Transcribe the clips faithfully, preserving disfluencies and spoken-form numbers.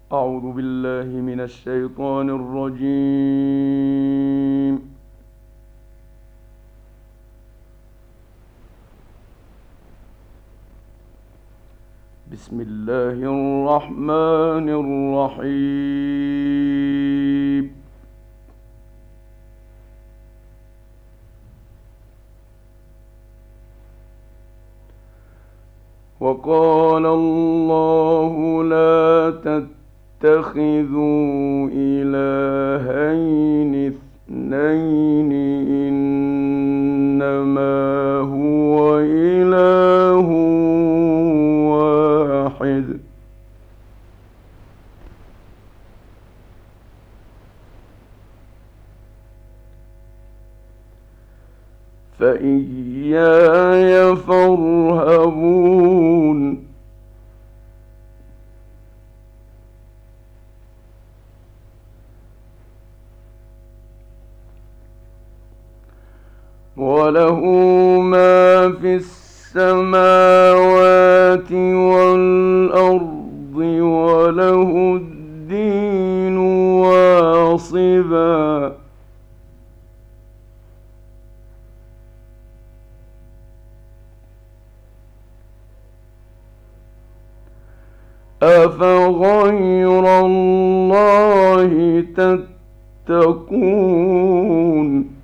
أعوذ بالله من الشيطان الرجيم. بسم الله الرحمن الرحيم. وقال الله لا تتخذوا إلهين اثنين إنما هو إله واحد فإياي فارهبون. وله ما في السماوات والأرض وله الدين واصبا. أفغير الله تتقون.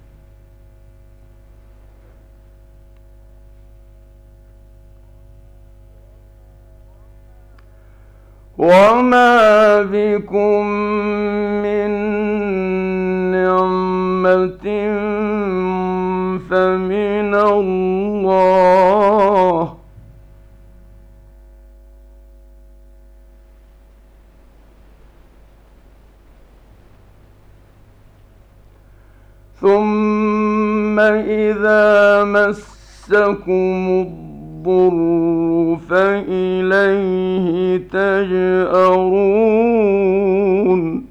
وما بكم من نعمة فمن الله ثم إذا مسكم الضر فإليه تجأرون.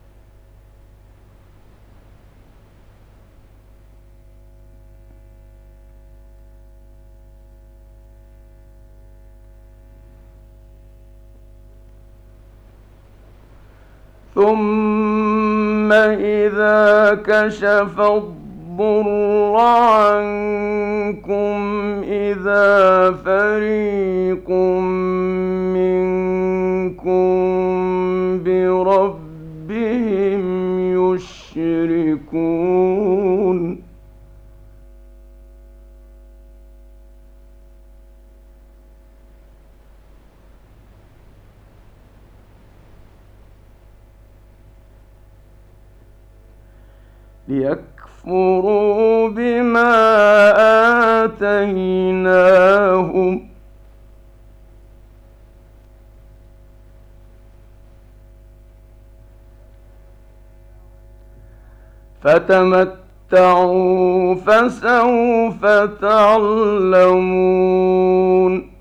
ثم إذا كشف الضر عنكم إذا فريق منكم بربهم يشركون. ليكفروا بما آتيناهم فتمتعوا فسوف تعلمون.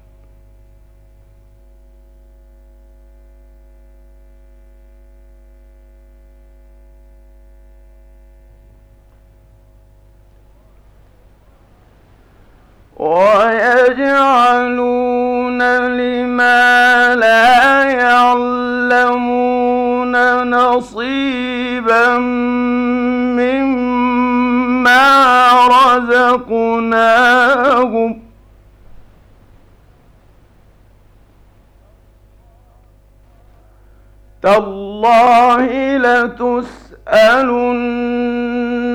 ويجعلون لما لا يعلمون نصيبا مما رزقناهم تالله لتسألن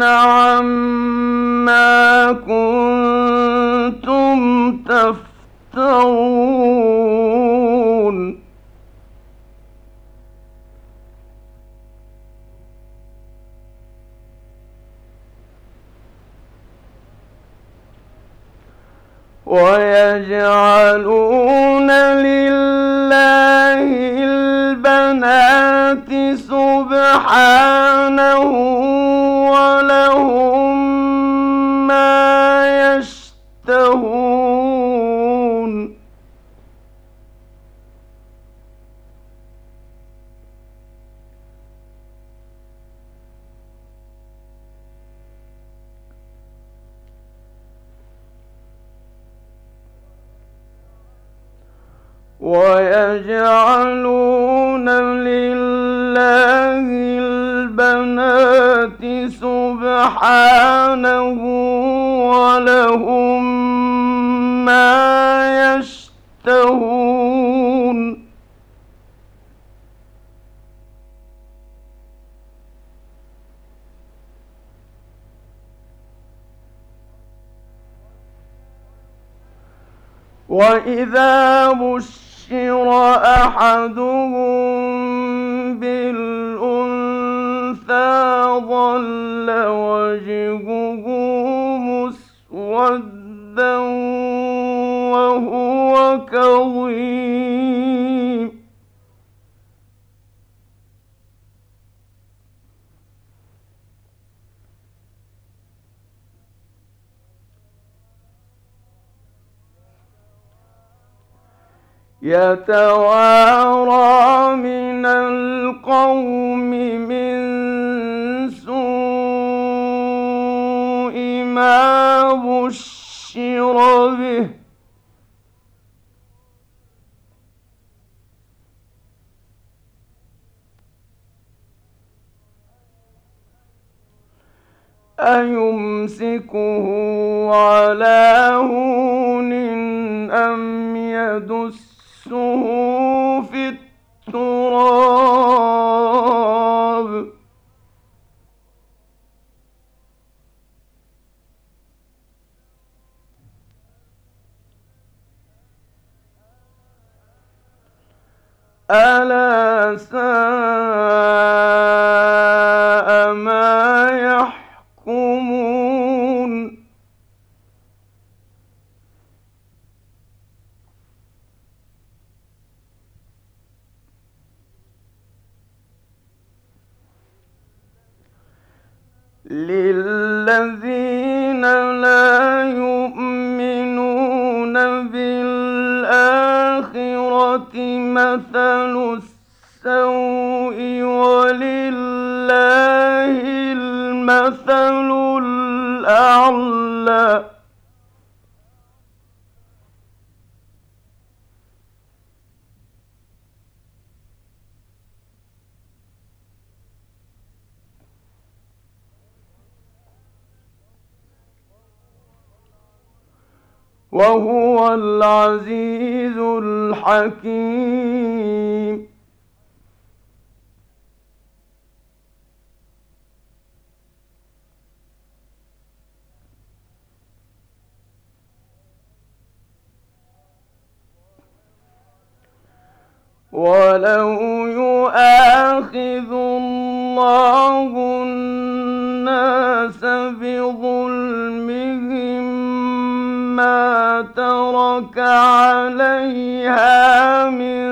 عما كنتم تفترون. ويجعلون لله البنات سبحانه ولهم ما يشتهون. ويجعلون لله البنات سبحانه ولهم ما يشتهون وإذا بشر أحدهم بالأنثى ظل وجهه مسودا وهو كظيم يتوارى من القوم من سوء ما بشر به أيمسكه على هون أم يدسه في التراب ألا ساء ما يحكمون للذين لا يؤمنون بالآخرة مثل السوء ولله المثل الأعلى وهو العزيز الحكيم ولو يؤاخذ الله الناس بظلمهم ما ترك عليها من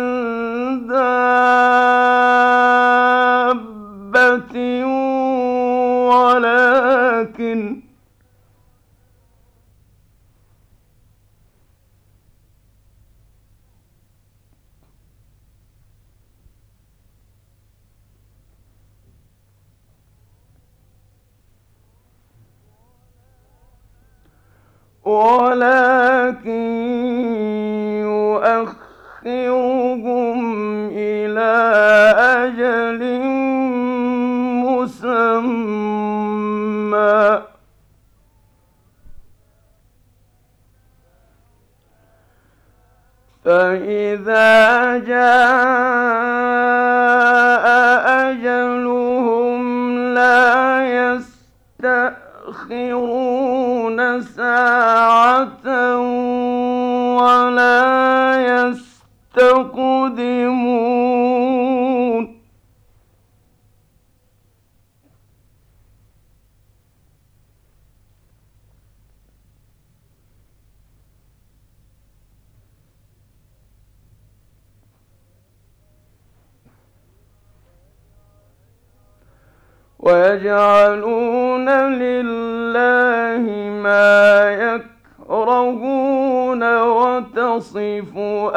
دابة ولكن ولكن يؤخرهم إلى أجل مسمى فإذا جاء أجلهم لا يستأخرون ساعة ولا يستقدمون ويجعلون لله ما يكرهون وتصف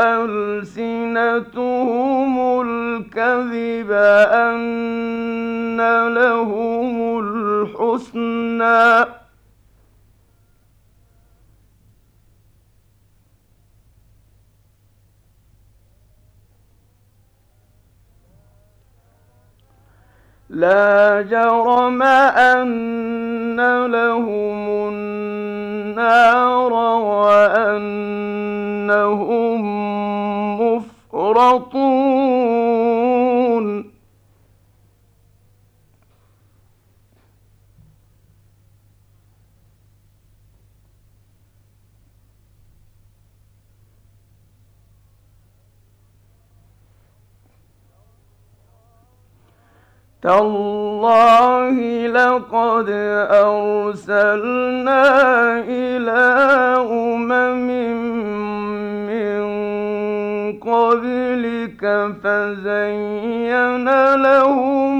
ألسنتهم الكذب أن لهم الحسنى لا جرم أن لهم النار وأنهم مفرطون تالله لقد أرسلنا إلى أمم من قبلك فزين لهم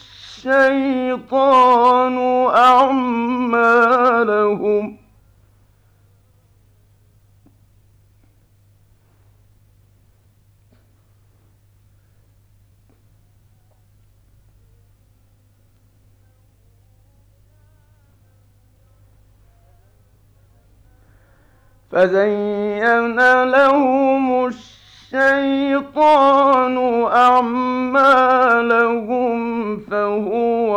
الشيطان أعمالهم فزين لهم الشيطان أعمالهم فهو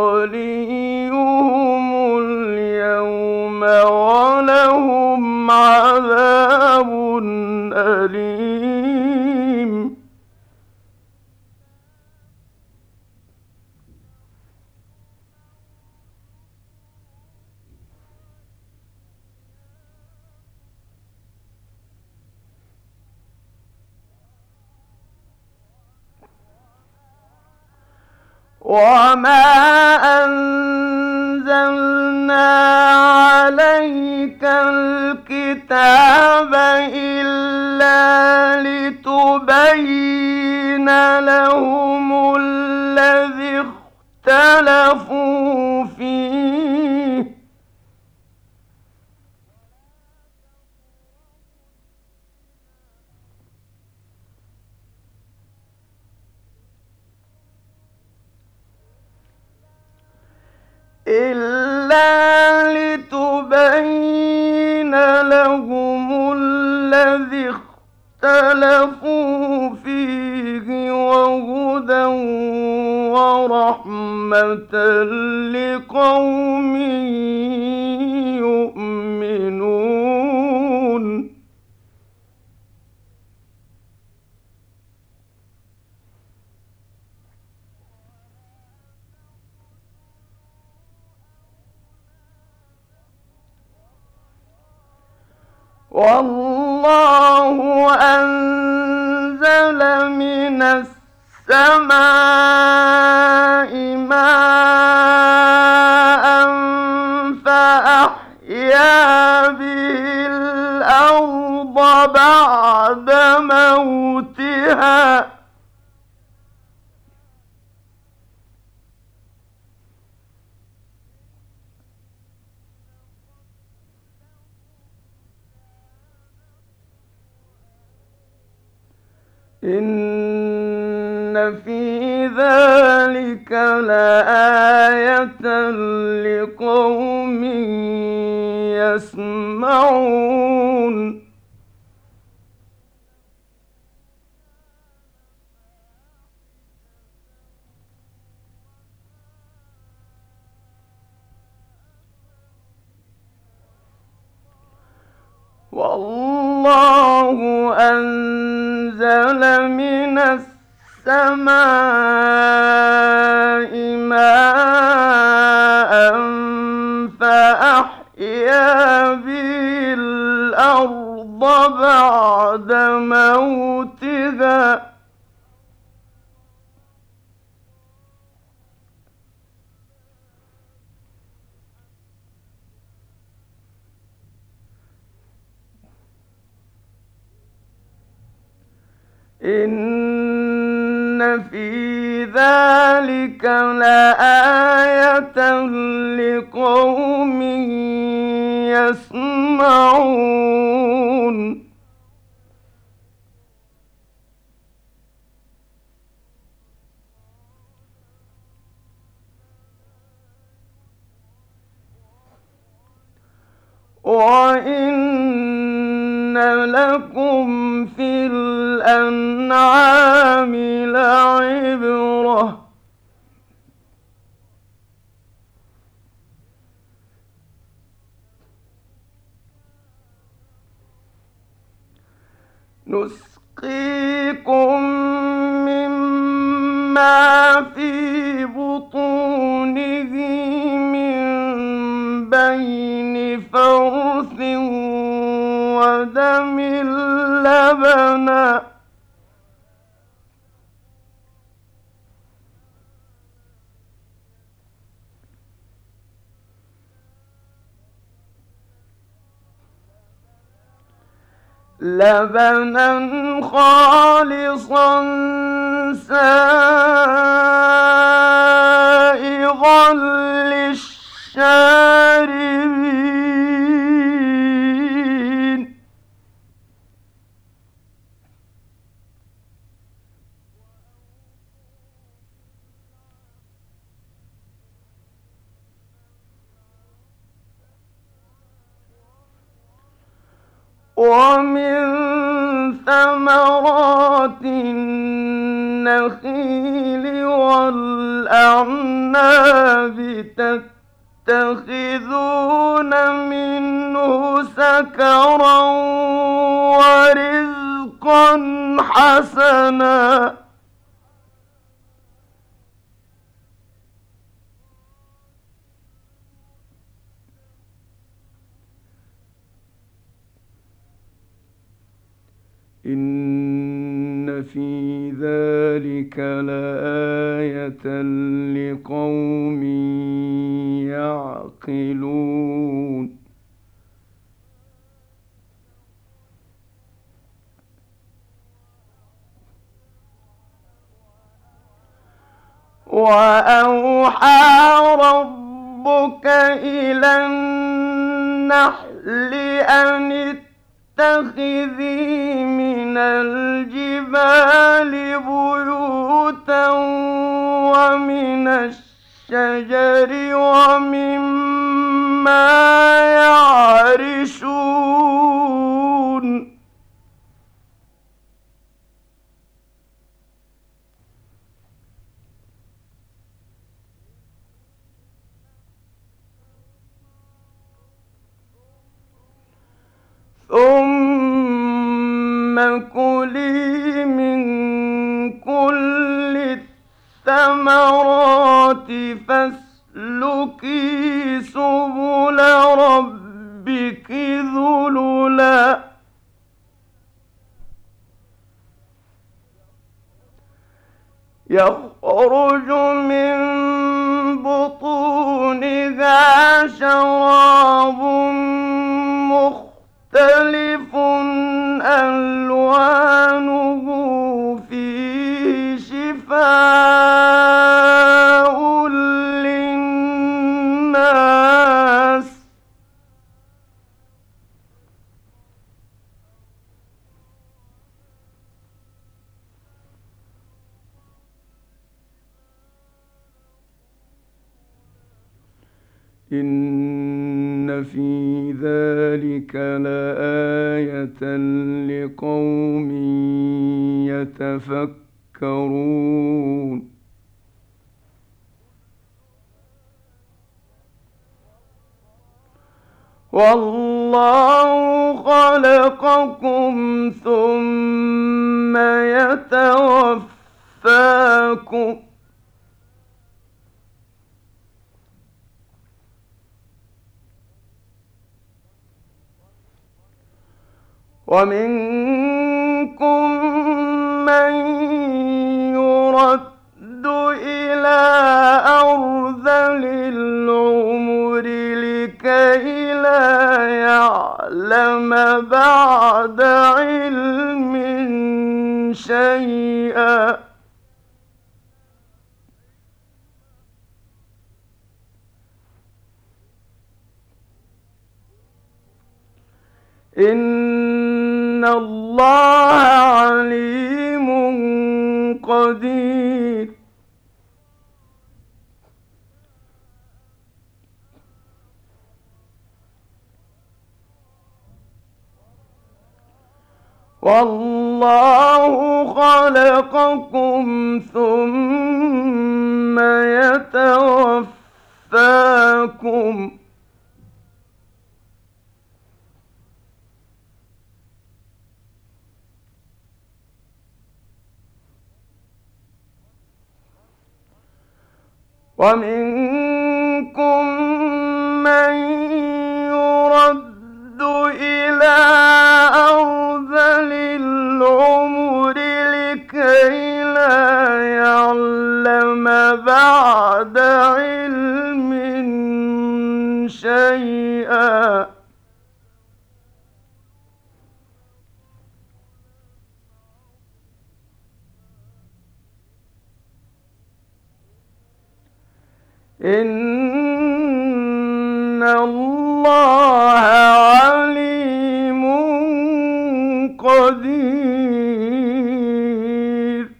وليهم اليوم ولهم عذاب أليم وما أنزلنا عليك الكتاب إلا لتبين لهم الذي اختلفوا فيه إلا لتبين لهم الذي اختلفوا فيه وهدى ورحمة لقوم يؤمنون والله أنزل من السماء ماء فأحيا به الأرض بعد موتها إن في ذلك لآية لقوم يسمعون والله أنزل من السماء ماء فأحيا به الأرض بعد موتها إن في ذلك لآية لقوم يسمعون وإن لكم في الأنعام لعبرة نسقيكم مما في بطونه من بين فرث ودم لبنا لبنا خالصا سائغا للشاربين ومن ثمرات النخيل والأعناب تتخذون منه سكرا ورزقا حسنا إن في ذلك لآية لقوم يعقلون وأوحى ربك إلى النحل أن اتخذي من الجبال بيوتا ومن الشجر ومما يعرشون ثم كلي من كل الثمرات فاسلكي سبل ربك ذللا يخرج من بطونها شراب مختلف ألوانه فيه شفاء للناس إن في ذلك لآية لقوم يتفكرون والله خلقكم ثم يتوفاكم ومنكم من يرد إلى أرذل العمر لكي لا يعلم بعد علم شيئا إن الله عليم قدير والله خلقكم ثم يتوفاكم ومنكم من يرد إلى أرذل العمر لكي لا يعلم بعد علم شيئا. إن الله عليم قدير.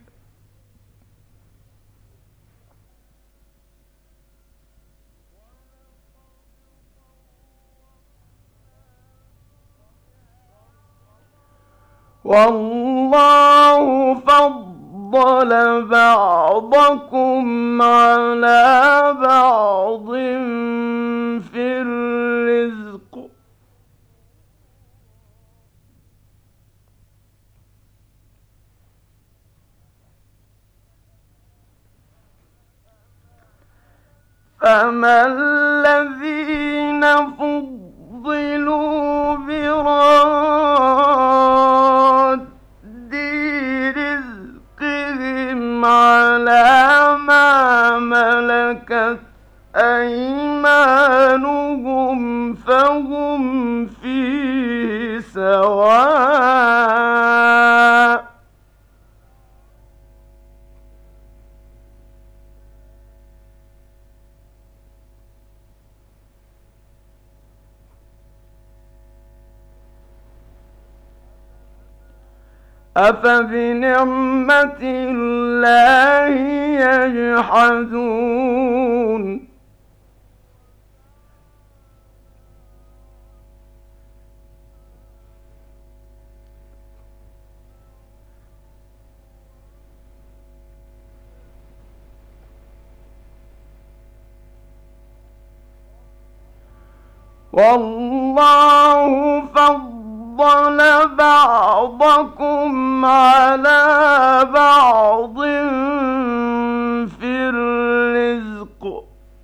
والله فضل بعضكم على بعض في الرزق، فما الذين فضلوا براد رزقهم على ما ملكت أيمانهم فهم فيه سواء. أفبنعمة الله يجحدون. والله فضل بعضكم على بعض في الرزق،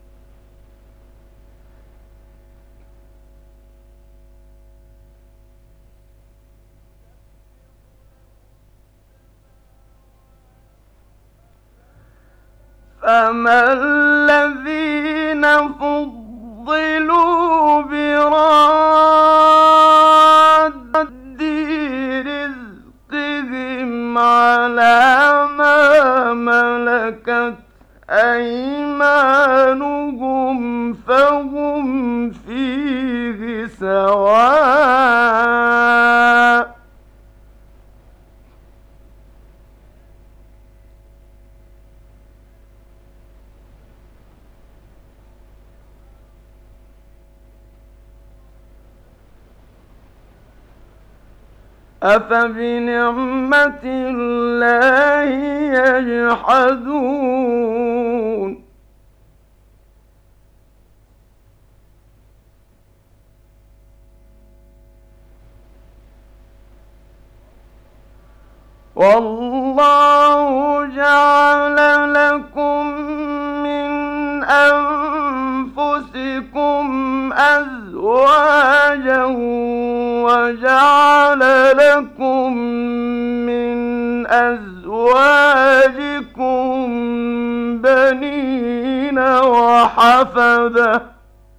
فما الذين فضلوا براد رزقهم على ما ملكت أيمانهم فهم فيه سواء. أفبنعمة الله يجحدون. والله جعل لكم من أنفسكم أزواجا وجعل لكم من أزواجكم بنين وحفدة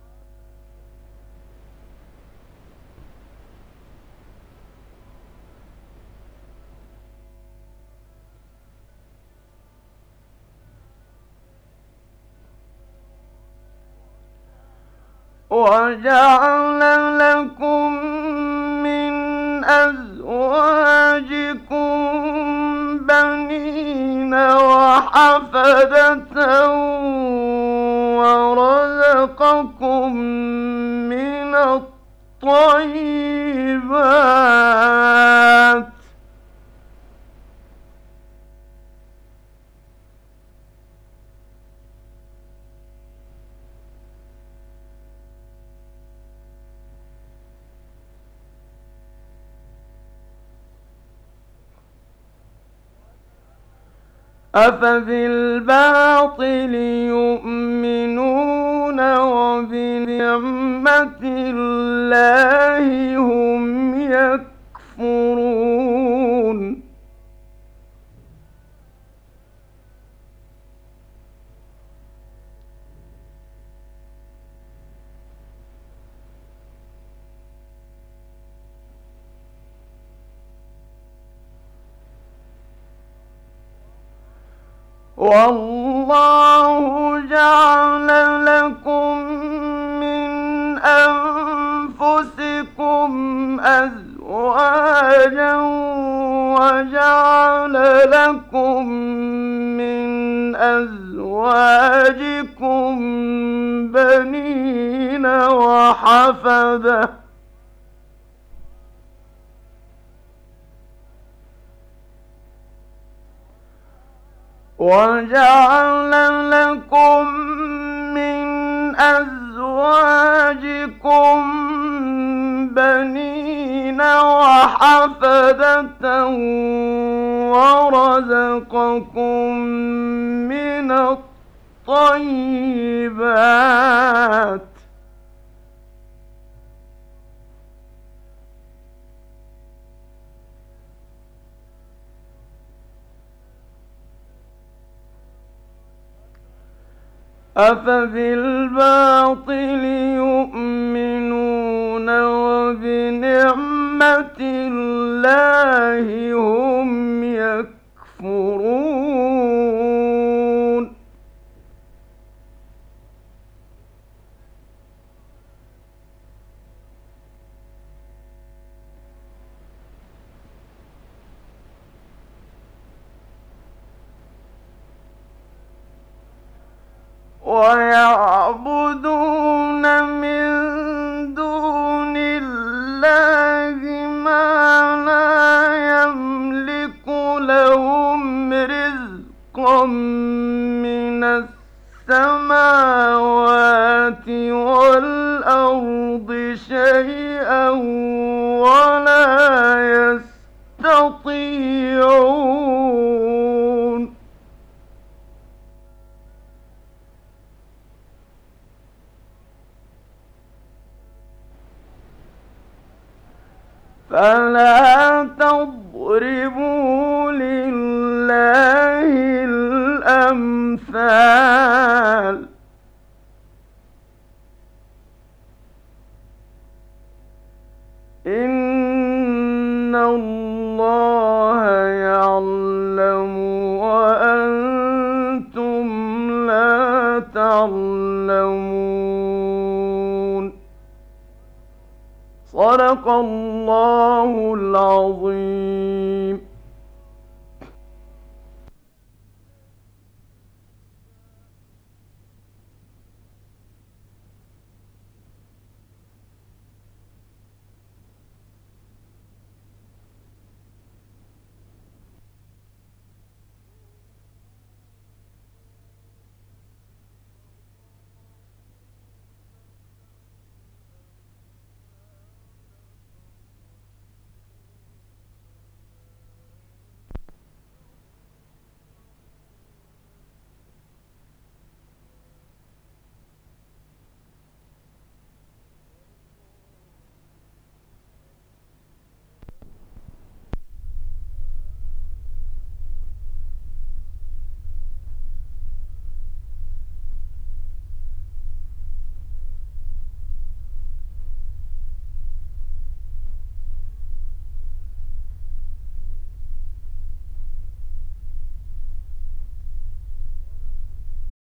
وجعل لكم من أزواجكم بنين وحفدة ورزقكم من الطيبات أفبالباطل يؤمنون وبنعمة الله هم يكفرون والله جعل لكم من أنفسكم أزواجا وجعل لكم من أزواجكم بنين وحفدة وجعل لكم من أزواجكم بنين وحفدة ورزقكم من الطيبات أفبالباطل يؤمنون وبنعمة الله هم يكفرون ويعبدون من دون الله ما لا يملك لهم رزقا من السماوات والأرض شيئا ولا يستطيعون فلا تضربوا لله الأمثال إن الله يعلم وأنتم لا تعلمون صدق الله